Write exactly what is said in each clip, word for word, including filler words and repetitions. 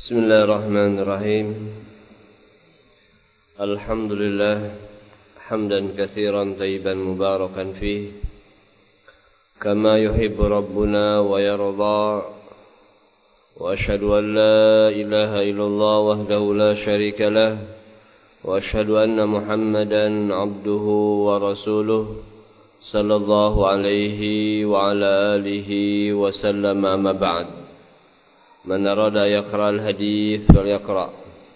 Bismillahirrahmanirrahim. Alhamdulillah hamdan katsiran tayyiban mubarakan fih kama yuhibbu rabbuna wa yarda. Wa ashhadu an la ilaha illallah wahdahu la syarika lah wa ashhadu anna Muhammadan abduhu wa rasuluh sallallahu alaihi wa ala alihi wa sallam. Amma ba'd. Man arada yaqra al-hadith falyaqra.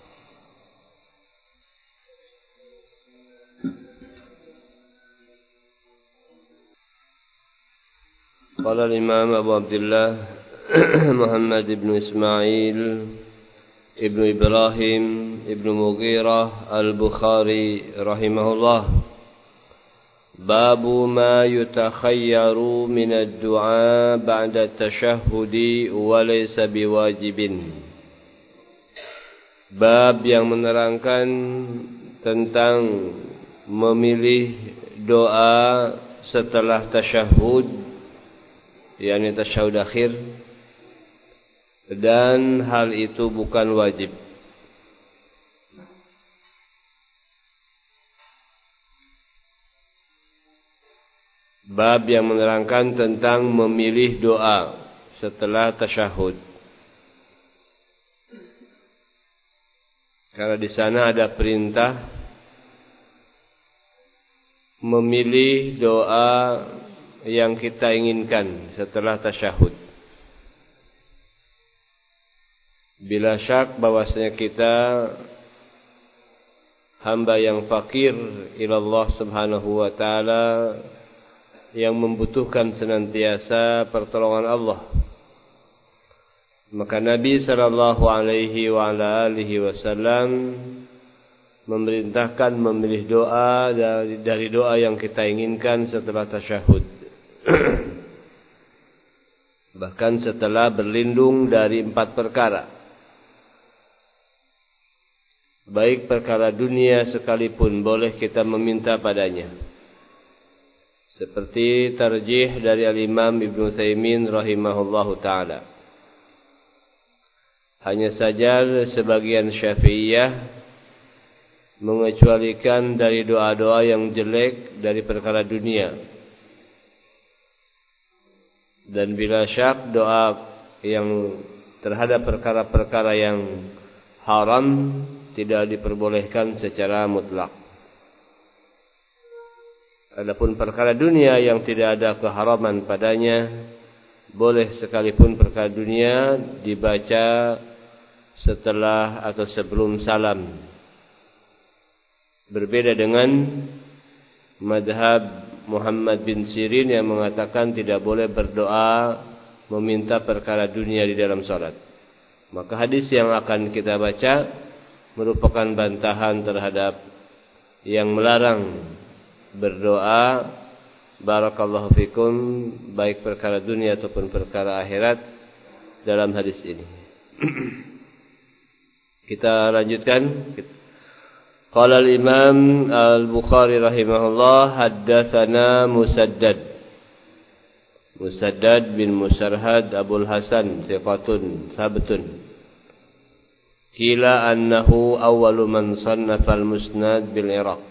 Qala al-imam Abu Abdullah Muhammad ibn Ismail ibn Ibrahim ibn Mughirah al-Bukhari rahimahullah. Babu ma yutakhayyaru min ad-du'a ba'da at-tashahhudi wa laysa biwajibin. Bab yang menerangkan tentang memilih doa setelah tasyahud, yakni tasyahud akhir, dan hal itu bukan wajib. Bab yang menerangkan tentang memilih doa setelah tasyahud. Karena di sana ada perintah memilih doa yang kita inginkan setelah tasyahud. Bila syak bahwasanya kita hamba yang fakir ilallah subhanahu wa ta'ala, yang membutuhkan senantiasa pertolongan Allah, maka Nabi sallallahu alaihi wa ala alihi wasallam memerintahkan memilih doa dari, dari doa yang kita inginkan setelah tasyahud. Bahkan setelah berlindung dari empat perkara, baik perkara dunia sekalipun boleh kita meminta padanya. Seperti tarjih dari al-Imam Ibn Utsaimin rahimahullahu ta'ala. Hanya saja sebagian Syafi'iyah mengecualikan dari doa-doa yang jelek dari perkara dunia. Dan bila syak doa yang terhadap perkara-perkara yang haram tidak diperbolehkan secara mutlak. Adapun perkara dunia yang tidak ada keharaman padanya, boleh sekalipun perkara dunia dibaca setelah atau sebelum salam. Berbeda dengan madhab Muhammad bin Sirin yang mengatakan tidak boleh berdoa meminta perkara dunia di dalam salat. Maka hadis yang akan kita baca merupakan bantahan terhadap yang melarang berdoa barakallahu fikum baik perkara dunia ataupun perkara akhirat dalam hadis ini. Kita lanjutkan. Qala al-Imam al-Bukhari rahimahullah haddatsana Musaddad Musaddad bin Musarhad Abul Hasan thiqatun thabtun. Qila annahu awwalu man sannafa al-Musnad bil Iraq.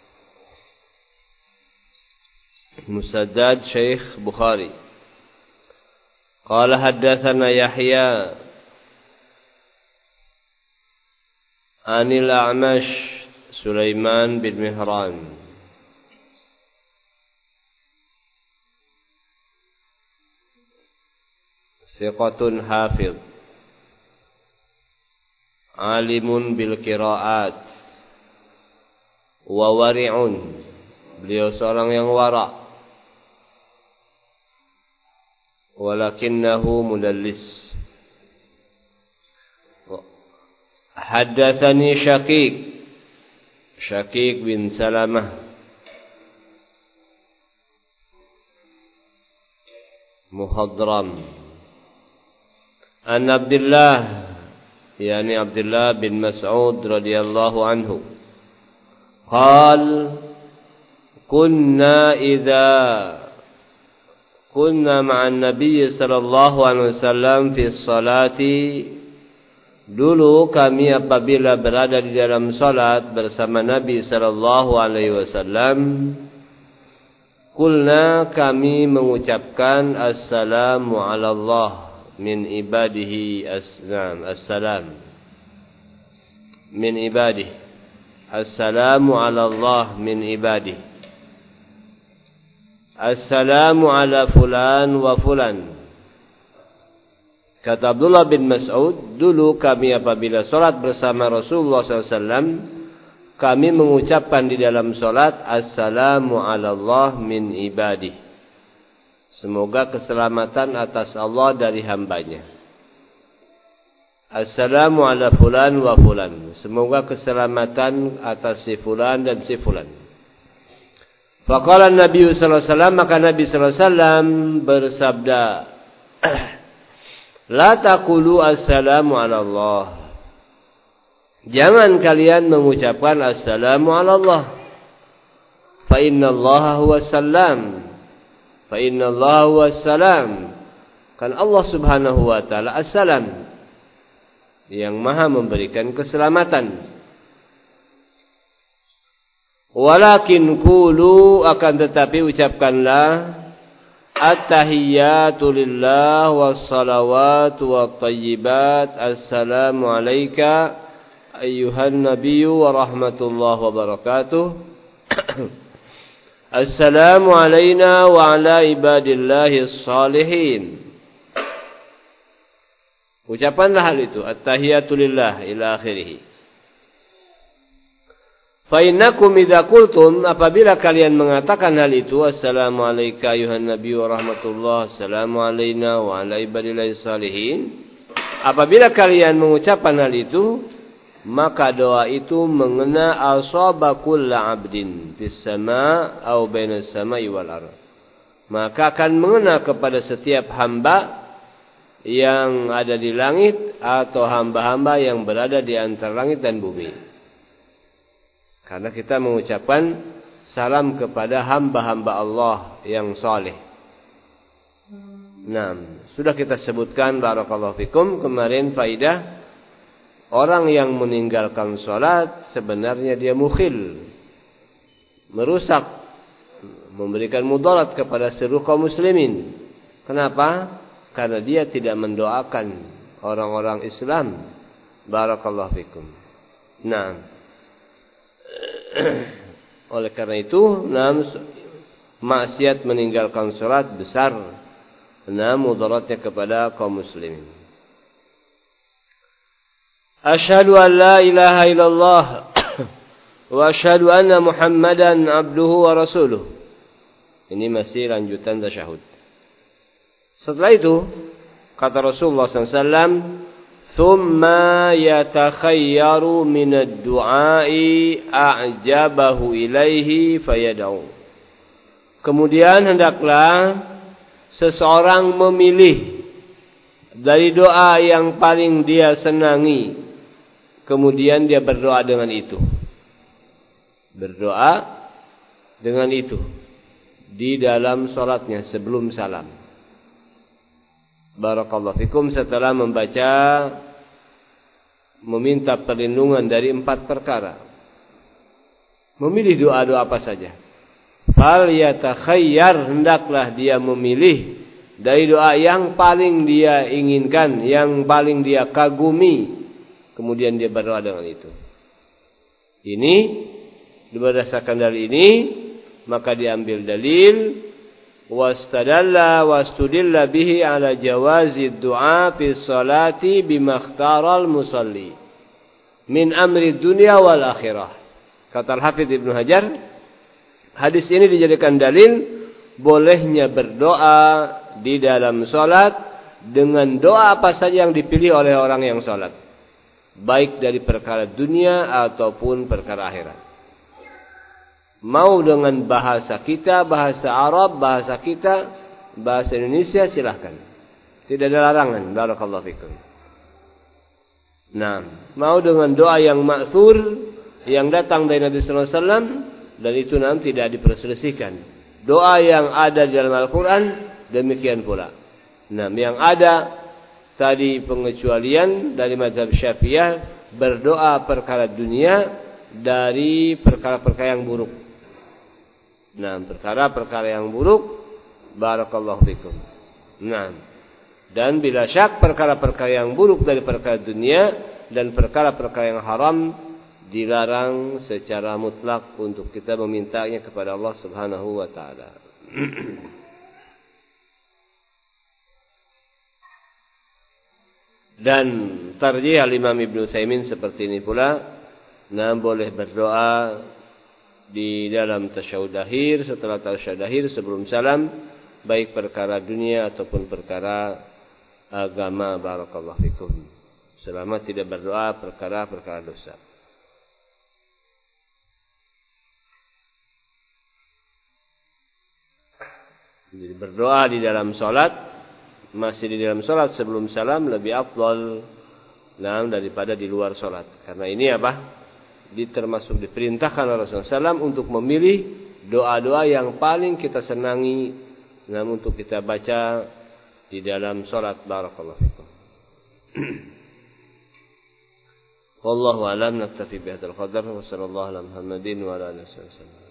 Musaddad Syekh Bukhari. Qala haddatsana Yahya Anil A'mash Sulaiman bin Mihran. Thiqatun hafidh alimun bil qiraat wa wari'un. Beliau seorang yang wara', walakinnahu mudallis. Haddatsani Syakik Syakik bin Salamah Muhadram an Abdullah, yani Abdullah bin Mas'ud radhiyallahu anhu, qal kunna idza kunna ma'an nabiy sallallahu alaihi wasallam fi sholati Dulu kami apabila berada di dalam salat bersama Nabi sallallahu alaihi wasallam, qulna kami mengucapkan assalamu ala Allah min ibadihi aslam assalam min ibadihi assalamu ala Allah min ibadihi assalamu ala fulan wa fulan. Kata Abdullah bin Mas'ud, dulu kami apabila solat bersama Rasulullah sallallahu alaihi wasallam, kami mengucapkan di dalam solat, assalamu ala Allah min ibadih. Semoga keselamatan atas Allah dari hambanya. Assalamu ala fulan wa fulan. Semoga keselamatan atas si fulan dan si fulan. Faqala Nabi sallallahu alaihi wasallam, maka Nabi sallallahu alaihi wasallam bersabda, la taqulu assalamu ala Allah. Jangan kalian mengucapkan assalamu ala Allah. Fa inna Allah huwa salam. Fa inna Allah huwa salam. Kan Allah subhanahu wa ta'ala as-salam, yang maha memberikan keselamatan. Walakin qulu, akan tetapi ucapkanlah, at-tahiyyatu lillah wassalawatu wattayyibat assalamu alayka ayyuhan nabiyyu wa rahmatullahi wa barakatuh assalamu alayna wa ala ibadillahi salihin. Ucapanlah hal itu, at-tahiyyatu lillah ila akhirih. Fa innakum idza qultum, apabila kalian mengatakan hal itu, assalamu alayka ayuhan nabiy wa rahmatullah, assalamu alayna wa ala ibadillahi salihin, apabila kalian mengucapkan hal itu, maka doa itu mengena asaba kullu 'abdin fis sama' aw bainas sama'i wal ardh, maka akan mengena kepada setiap hamba yang ada di langit atau hamba-hamba yang berada di antara langit dan bumi. Karena kita mengucapkan salam kepada hamba-hamba Allah yang saleh. Nah, sudah kita sebutkan barakallahu fikum kemarin faidah, orang yang meninggalkan salat sebenarnya dia mukhil, merusak, memberikan mudarat kepada seluruh kaum muslimin. Kenapa? Karena dia tidak mendoakan orang-orang Islam. Barakallahu fikum. Nah, oleh karena itu, nam maksiat meninggalkan salat besar, nam mudaratnya kepada kaum muslimin. Asyhadu an la ilaha illallah wa asyhadu anna Muhammadan abduhu wa rasuluh. Ini masih lanjutan tasyahud. Setelah itu, kata Rasulullah sallallahu alaihi wasallam, thumma yatakhayyaru minad du'ai a'jabahu ilaihi fayad'u. Kemudian hendaklah seseorang memilih dari doa yang paling dia senangi, kemudian dia berdoa dengan itu. Berdoa dengan itu di dalam salatnya sebelum salam. Barakallahu fikum, setelah membaca, meminta perlindungan dari empat perkara. Memilih doa-doa apa saja. Fal yatakhayyar, hendaklah dia memilih dari doa yang paling dia inginkan, yang paling dia kagumi, kemudian dia berdoa dengan itu. Ini berdasarkan dalil ini, maka diambil dalil wastadalla wastudilla bihi ala jawazi du'a fi salati bima ikhtaral musalli min amri dunya wal akhirah. Kata Al-Hafidz Ibnu Hajar, hadis ini dijadikan dalil bolehnya berdoa di dalam salat dengan doa apa saja yang dipilih oleh orang yang salat, baik dari perkara dunia ataupun perkara akhirat. Mau dengan bahasa kita, bahasa Arab, bahasa kita, bahasa Indonesia, silahkan. Tidak ada larangan. Barakallahu fikum. Nah, mau dengan doa yang ma'thur, yang datang dari Nabi sallallahu alaihi wasallam, dan itu nanti tidak diperselisihkan. Doa yang ada di dalam Al-Quran, demikian pula. Nah, yang ada tadi pengecualian dari mazhab Syafi'iyah berdoa perkara dunia dari perkara-perkara yang buruk. Nah, perkara-perkara yang buruk, barakallahu fikum. Nah, dan bila syak perkara-perkara yang buruk dari perkara dunia dan perkara-perkara yang haram dilarang secara mutlak untuk kita memintanya kepada Allah Subhanahu wa taala. Dan tarjih al-Imam Ibnu Utsaimin seperti ini pula. Nah, boleh berdoa di dalam tasyahud akhir, setelah tasyahud akhir, sebelum salam, baik perkara dunia ataupun perkara agama, barakallahu fikum, selama tidak berdoa perkara-perkara dosa. Jadi berdoa di dalam salat, masih di dalam salat sebelum salam lebih afdal nah, daripada di luar salat. Karena ini apa? Termasuk diperintahkan oleh Rasulullah shallallahu alaihi wasallam untuk memilih doa-doa yang paling kita senangi, namun untuk kita baca di dalam salat, barakallahu fikum. Wallahu a'lam, naktafi bihadzal qadar wa sallallahu ala Muhammadin wa ala alihi wasallam.